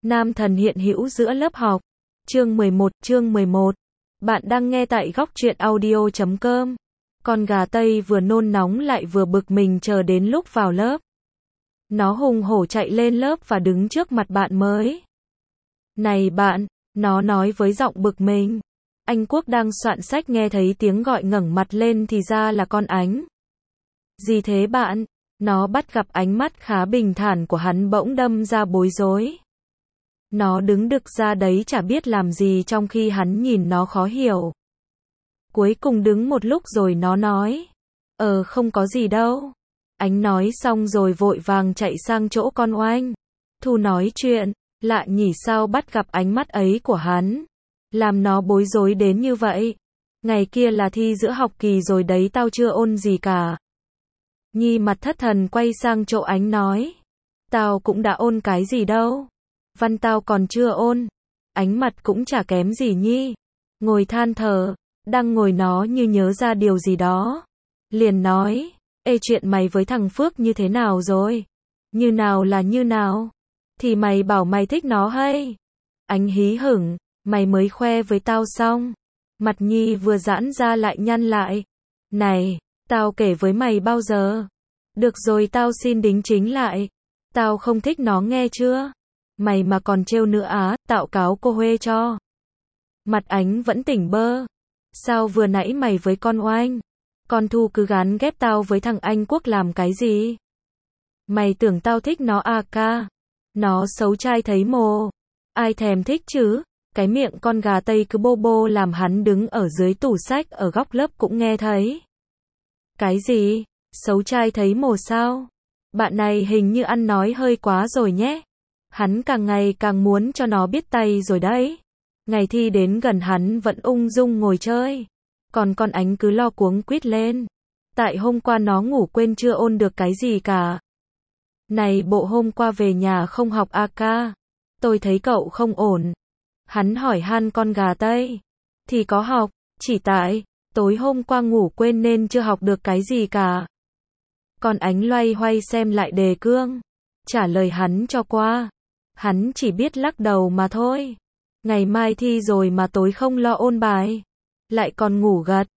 Nam thần hiện hữu giữa lớp học. Chương 11. Bạn đang nghe tại góc truyện audio.com. Con gà Tây vừa nôn nóng lại vừa bực mình chờ đến lúc vào lớp. Nó hùng hổ chạy lên lớp và đứng trước mặt bạn mới. Này bạn, nó nói với giọng bực mình. Anh Quốc đang soạn sách nghe thấy tiếng gọi ngẩng mặt lên thì ra là con Ánh. Gì thế bạn? Nó bắt gặp ánh mắt khá bình thản của hắn bỗng đâm ra bối rối. Nó đứng đực ra đấy chả biết làm gì trong khi hắn nhìn nó khó hiểu. Cuối cùng đứng một lúc rồi nó nói. Không có gì đâu. Ánh nói xong rồi vội vàng chạy sang chỗ con Oanh. Thu nói chuyện, lạ nhỉ sao bắt gặp ánh mắt ấy của hắn. Làm nó bối rối đến như vậy. Ngày kia là thi giữa học kỳ rồi đấy tao chưa ôn gì cả. Nhi mặt thất thần quay sang chỗ Ánh nói. Tao cũng đã ôn cái gì đâu. Văn tao còn chưa ôn. Ánh mặt cũng chả kém gì Nhi. Ngồi than thở, đang ngồi nó như nhớ ra điều gì đó. Liền nói, ê chuyện mày với thằng Phước như thế nào rồi? Như nào là như nào? Thì mày bảo mày thích nó hay? Ánh hí hửng, mày mới khoe với tao xong. Mặt Nhi vừa giãn ra lại nhăn lại. Này, tao kể với mày bao giờ? Được rồi tao xin đính chính lại. Tao không thích nó nghe chưa? Mày mà còn trêu nữa á, tạo cáo cô Huê cho. Mặt Ánh vẫn tỉnh bơ. Sao vừa nãy mày với con Oanh? Con Thu cứ gán ghép tao với thằng Anh Quốc làm cái gì? Mày tưởng tao thích nó à ca? Nó xấu trai thấy mồ. Ai thèm thích chứ? Cái miệng con gà Tây cứ bô bô làm hắn đứng ở dưới tủ sách ở góc lớp cũng nghe thấy. Cái gì? Xấu trai thấy mồ sao? Bạn này hình như ăn nói hơi quá rồi nhé. Hắn càng ngày càng muốn cho nó biết tay rồi đấy. Ngày thi đến gần hắn vẫn ung dung ngồi chơi. Còn con Ánh cứ lo cuống quýt lên. Tại hôm qua nó ngủ quên chưa ôn được cái gì cả. Này bộ hôm qua về nhà không học a ca. Tôi thấy cậu không ổn. Hắn hỏi han con gà Tây. Thì có học, chỉ tại tối hôm qua ngủ quên nên chưa học được cái gì cả. Con Ánh loay hoay xem lại đề cương. Trả lời hắn cho qua. Hắn chỉ biết lắc đầu mà thôi. Ngày mai thi rồi mà tối không lo ôn bài. Lại còn ngủ gật.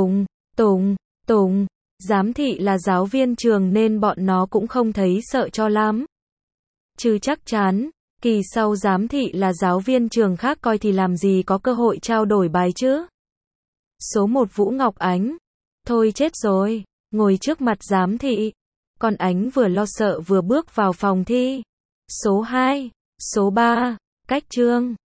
Tùng. Giám thị là giáo viên trường nên bọn nó cũng không thấy sợ cho lắm. Chứ chắc chắn, kỳ sau giám thị là giáo viên trường khác coi thì làm gì có cơ hội trao đổi bài chứ. Số 1 Vũ Ngọc Ánh. Thôi chết rồi, ngồi trước mặt giám thị. Con Ánh vừa lo sợ vừa bước vào phòng thi. Số 2, số 3, cách chương.